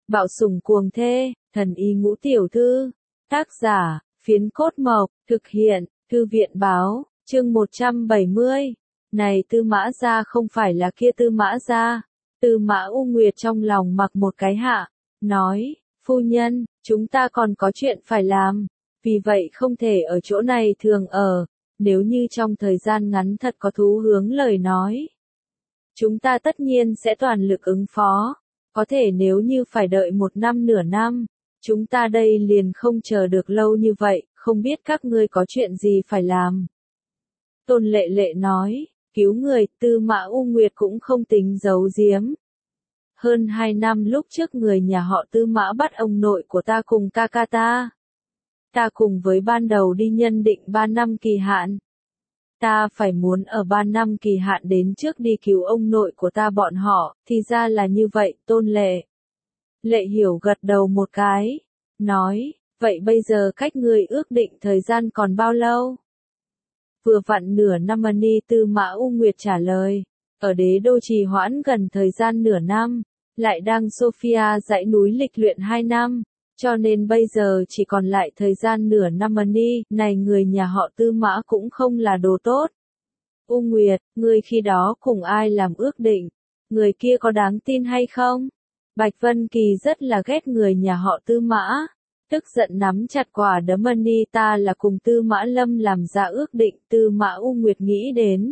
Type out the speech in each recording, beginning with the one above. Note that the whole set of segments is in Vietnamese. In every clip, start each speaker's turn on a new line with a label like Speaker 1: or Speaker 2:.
Speaker 1: Bạo sủng cuồng thê, thần y ngũ tiểu thư. Tác giả, Phiến Cốt Mộc, thực hiện, Thư viện báo, chương 170. Này Tư Mã Gia không phải là kia Tư Mã Gia. Tư Mã U Nguyệt trong lòng mặc một cái hạ, nói, phu nhân, chúng ta còn có chuyện phải làm, vì vậy không thể ở chỗ này thường ở, nếu như trong thời gian ngắn thật có thú hướng lời nói. Chúng ta tất nhiên sẽ toàn lực ứng phó, có thể nếu như phải đợi 1 năm nửa năm, chúng ta đây liền không chờ được lâu như vậy, không biết các ngươi có chuyện gì phải làm. Tôn Lệ Lệ nói, cứu người, Tư Mã U Nguyệt cũng không tính giấu giếm. Hơn 2 năm lúc trước người nhà họ Tư Mã bắt ông nội của ta cùng ca ca ta. Ta cùng với ban đầu đi nhân định 3 năm kỳ hạn. Ta phải muốn ở 3 năm kỳ hạn đến trước đi cứu ông nội của ta bọn họ, thì ra là như vậy, Tôn Lệ. Lệ Hiểu gật đầu một cái, nói, vậy bây giờ cách ngươi ước định thời gian còn bao lâu? Vừa vặn nửa năm. Ni Tư Mã U Nguyệt trả lời, ở đế đô trì hoãn gần thời gian nửa năm, lại đang Sophia dãy núi lịch luyện 2 năm, cho nên bây giờ chỉ còn lại thời gian nửa năm. Ni, này người nhà họ Tư Mã cũng không là đồ tốt. U Nguyệt, ngươi khi đó cùng ai làm ước định, người kia có đáng tin hay không? Bạch Vân Kỳ rất là ghét người nhà họ Tư Mã, tức giận nắm chặt quả đấm. Ni ta là cùng Tư Mã Lâm làm ra ước định. Tư Mã U Nguyệt nghĩ đến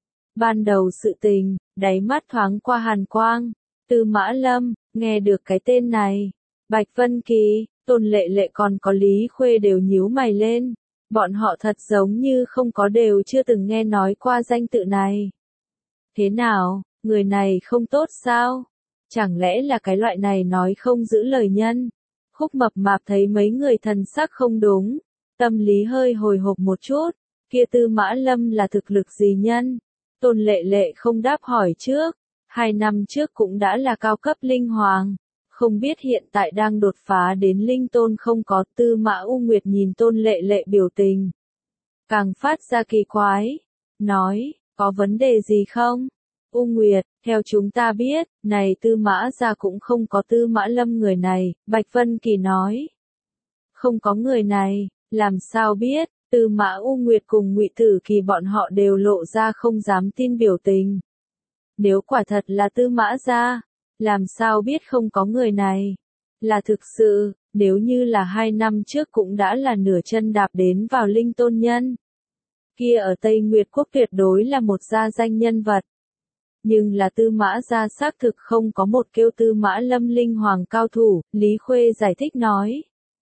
Speaker 1: ban đầu sự tình, đáy mắt thoáng qua hàn quang. Tư Mã Lâm, nghe được cái tên này, Bạch Vân Kỳ, Tôn Lệ Lệ còn có Lý Khuê đều nhíu mày lên, bọn họ thật giống như không có đều chưa từng nghe nói qua danh tự này. Thế nào, người này không tốt sao? Chẳng lẽ là cái loại này nói không giữ lời nhân? Khúc Mập Mạp thấy mấy người thần sắc không đúng, tâm lý hơi hồi hộp một chút, kia Tư Mã Lâm là thực lực gì nhân? Tôn Lệ Lệ không đáp hỏi trước, 2 năm trước cũng đã là cao cấp linh hoàng, không biết hiện tại đang đột phá đến linh tôn không có. Tư Mã U Nguyệt nhìn Tôn Lệ Lệ biểu tình, càng phát ra kỳ quái, nói, có vấn đề gì không? U Nguyệt, theo chúng ta biết, này Tư Mã gia cũng không có Tư Mã Lâm người này. Bạch Vân Kỳ nói, không có người này, làm sao biết? Tư Mã U Nguyệt cùng Ngụy Tử Kỳ bọn họ đều lộ ra không dám tin biểu tình. Nếu quả thật là Tư Mã gia, làm sao biết không có người này? Là thực sự, nếu như là 2 năm trước cũng đã là nửa chân đạp đến vào linh tôn nhân. Kia ở Tây Nguyệt Quốc tuyệt đối là một gia danh nhân vật. Nhưng là Tư Mã gia xác thực không có một kêu Tư Mã Lâm linh hoàng cao thủ. Lý Khuê giải thích nói.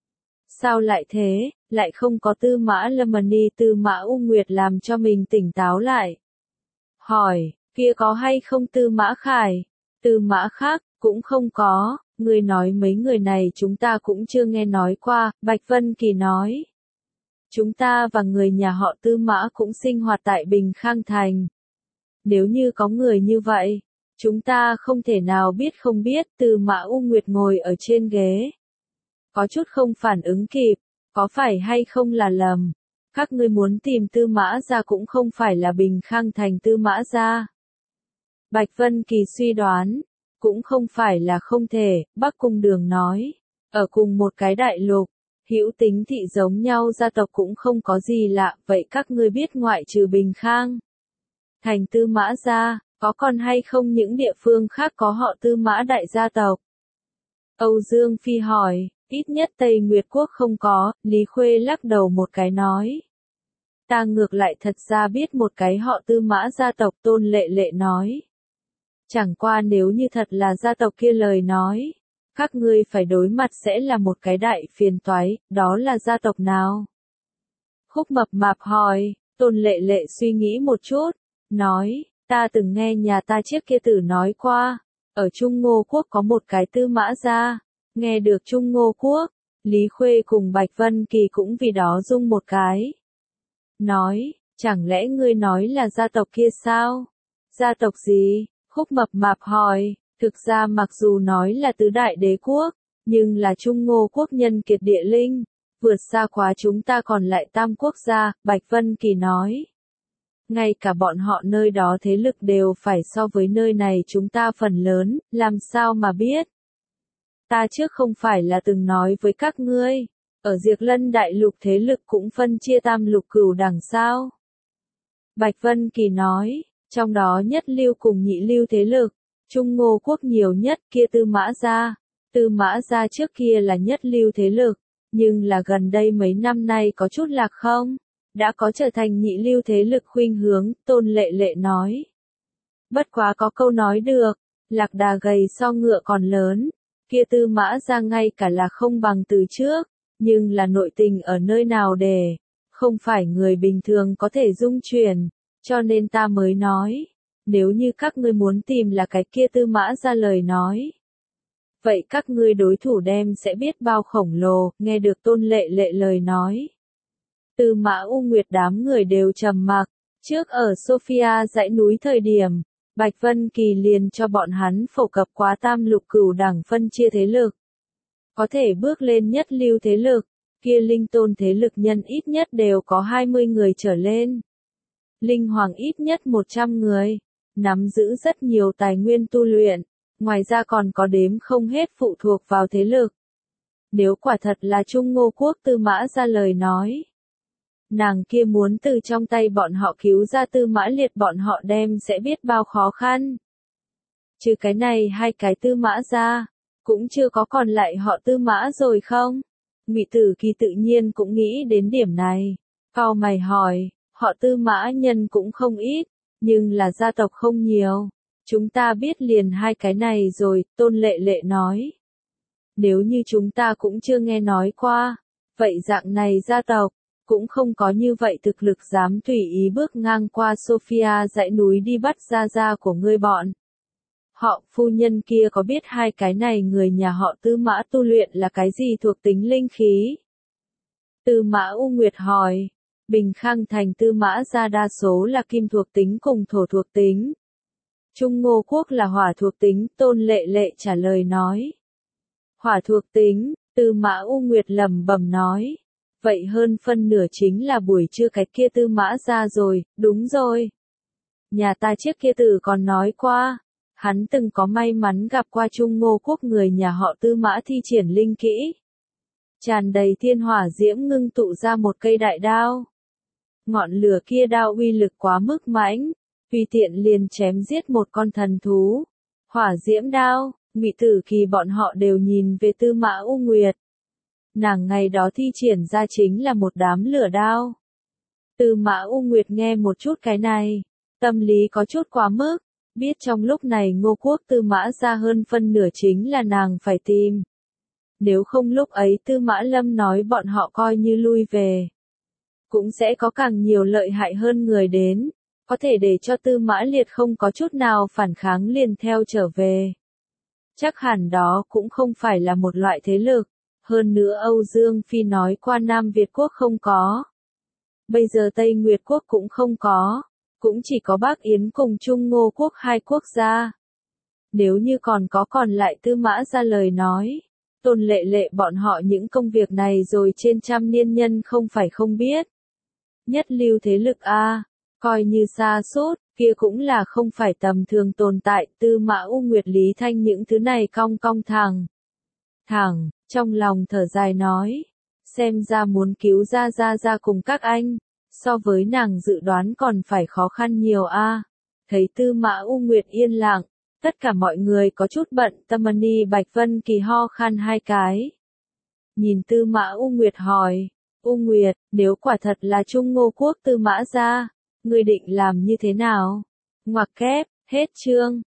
Speaker 1: Sao lại thế, lại không có Tư Mã Lâm? Ni Tư Mã U Nguyệt làm cho mình tỉnh táo lại. Hỏi, kia có hay không Tư Mã Khải? Tư Mã khác, cũng không có, người nói mấy người này chúng ta cũng chưa nghe nói qua. Bạch Vân Kỳ nói. Chúng ta và người nhà họ Tư Mã cũng sinh hoạt tại Bình Khang Thành. Nếu như có người như vậy, chúng ta không thể nào biết không biết. Tư Mã U Nguyệt ngồi ở trên ghế, có chút không phản ứng kịp, có phải hay không là lầm? Các ngươi muốn tìm Tư Mã gia cũng không phải là Bình Khang Thành Tư Mã gia. Bạch Vân Kỳ suy đoán, cũng không phải là không thể. Bắc Cung Đường nói, ở cùng một cái đại lục, hữu tính thị giống nhau gia tộc cũng không có gì lạ. Vậy các ngươi biết ngoại trừ Bình Khang Thành Tư Mã gia, có còn hay không những địa phương khác có họ Tư Mã đại gia tộc? Âu Dương Phi hỏi, ít nhất Tây Nguyệt Quốc không có. Lý Khuê lắc đầu một cái nói, ta ngược lại thật ra biết một cái họ Tư Mã gia tộc. Tôn Lệ Lệ nói, chẳng qua nếu như thật là gia tộc kia lời nói, các ngươi phải đối mặt sẽ là một cái đại phiền toái. Đó là gia tộc nào? Khúc Mập Mạp hỏi. Tôn Lệ Lệ suy nghĩ một chút, nói, ta từng nghe nhà ta trước kia tử nói qua, ở Trung Ngô Quốc có một cái Tư Mã gia. Nghe được Trung Ngô Quốc, Lý Khuê cùng Bạch Vân Kỳ cũng vì đó rung một cái. Nói, chẳng lẽ ngươi nói là gia tộc kia sao? Gia tộc gì? Khúc Mập Mạp hỏi. Thực ra mặc dù nói là tứ đại đế quốc, nhưng là Trung Ngô Quốc nhân kiệt địa linh, vượt xa quá chúng ta còn lại tam quốc gia. Bạch Vân Kỳ nói, ngay cả bọn họ nơi đó thế lực đều phải so với nơi này chúng ta phần lớn, làm sao mà biết? Ta trước không phải là từng nói với các ngươi, ở Diệt Lân đại lục thế lực cũng phân chia tam lục cửu đẳng sao? Bạch Vân Kỳ nói, trong đó nhất lưu cùng nhị lưu thế lực, Trung Ngô quốc nhiều nhất kia Tư Mã gia. Tư Mã gia trước kia là nhất lưu thế lực, nhưng là gần đây mấy năm nay có chút lạc không, đã có trở thành nhị lưu thế lực khuynh hướng, Tôn Lệ Lệ nói. Bất quá có câu nói được, lạc đà gầy so ngựa còn lớn, kia Tư Mã gia ngay cả là không bằng từ trước, nhưng là nội tình ở nơi nào để, không phải người bình thường có thể dung chuyển, cho nên ta mới nói, nếu như các ngươi muốn tìm là cái kia Tư Mã gia lời nói. Vậy các ngươi đối thủ đem sẽ biết bao khổng lồ, nghe được Tôn Lệ Lệ lời nói. Tư Mã U Nguyệt đám người đều trầm mặc, trước ở Sophia dãy núi thời điểm, Bạch Vân Kỳ liền cho bọn hắn phổ cập quá tam lục cửu đẳng phân chia thế lực. Có thể bước lên nhất lưu thế lực, kia linh tôn thế lực nhân ít nhất đều có 20 người trở lên. Linh hoàng ít nhất 100 người, nắm giữ rất nhiều tài nguyên tu luyện, ngoài ra còn có đếm không hết phụ thuộc vào thế lực. Nếu quả thật là Trung Ngô quốc Tư Mã ra lời nói, nàng kia muốn từ trong tay bọn họ cứu ra Tư Mã Liệt bọn họ đem sẽ biết bao khó khăn. Trừ cái này hai cái Tư Mã ra, cũng chưa có còn lại họ Tư Mã rồi không? Ngụy Tử Kỳ tự nhiên cũng nghĩ đến điểm này. Cau mày hỏi, họ Tư Mã nhân cũng không ít, nhưng là gia tộc không nhiều. Chúng ta biết liền hai cái này rồi, Tôn Lệ Lệ nói. Nếu như chúng ta cũng chưa nghe nói qua, vậy dạng này gia tộc, cũng không có như vậy thực lực dám tùy ý bước ngang qua Sophia dãy núi đi bắt gia của ngươi bọn. Họ phu nhân kia có biết hai cái này người nhà họ Tư Mã tu luyện là cái gì thuộc tính linh khí? Tư Mã U Nguyệt hỏi, Bình Khang thành Tư Mã gia đa số là kim thuộc tính cùng thổ thuộc tính. Trung Ngô quốc là hỏa thuộc tính, Tôn Lệ Lệ trả lời nói. Hỏa thuộc tính, Tư Mã U Nguyệt lẩm bẩm nói. Vậy hơn phân nửa chính là buổi trưa cái kia Tư Mã gia rồi, đúng rồi. Nhà ta trước kia tử còn nói qua, hắn từng có may mắn gặp qua Trung Ngô quốc người nhà họ Tư Mã thi triển linh kỹ. Tràn đầy thiên hỏa diễm ngưng tụ ra một cây đại đao. Ngọn lửa kia đao uy lực quá mức mãnh, tùy tiện liền chém giết một con thần thú. Hỏa diễm đao, Ngụy Tử Kỳ bọn họ đều nhìn về Tư Mã U Nguyệt. Nàng ngày đó thi triển ra chính là một đám lửa đao. Tư Mã U Nguyệt nghe một chút cái này, tâm lý có chút quá mức, biết trong lúc này Ngô quốc Tư Mã ra hơn phân nửa chính là nàng phải tìm. Nếu không lúc ấy Tư Mã Lâm nói bọn họ coi như lui về, cũng sẽ có càng nhiều lợi hại hơn người đến, có thể để cho Tư Mã Liệt không có chút nào phản kháng liền theo trở về. Chắc hẳn đó cũng không phải là một loại thế lực, hơn nữa Âu Dương Phi nói qua Nam Việt quốc không có. Bây giờ Tây Nguyệt quốc cũng không có, cũng chỉ có Bắc Yến cùng Trung Ngô quốc hai quốc gia. Nếu như còn lại Tư Mã ra lời nói, Tôn Lệ Lệ bọn họ những công việc này rồi trên trăm niên nhân không phải không biết. Nhất lưu thế lực A, coi như xa sút kia cũng là không phải tầm thường tồn tại. Tư Mã U Nguyệt Lý Thanh những thứ này cong cong thẳng, trong lòng thở dài nói, xem ra muốn cứu ra cùng các anh, so với nàng dự đoán còn phải khó khăn nhiều a. Thấy Tư Mã U Nguyệt yên lặng, tất cả mọi người có chút bận tâm. Bạch Vân Kỳ ho khan hai cái. Nhìn Tư Mã U Nguyệt hỏi, U Nguyệt, nếu quả thật là Trung Ngô quốc Tư Mã gia, ngươi định làm như thế nào? Ngoặc kép, hết chương.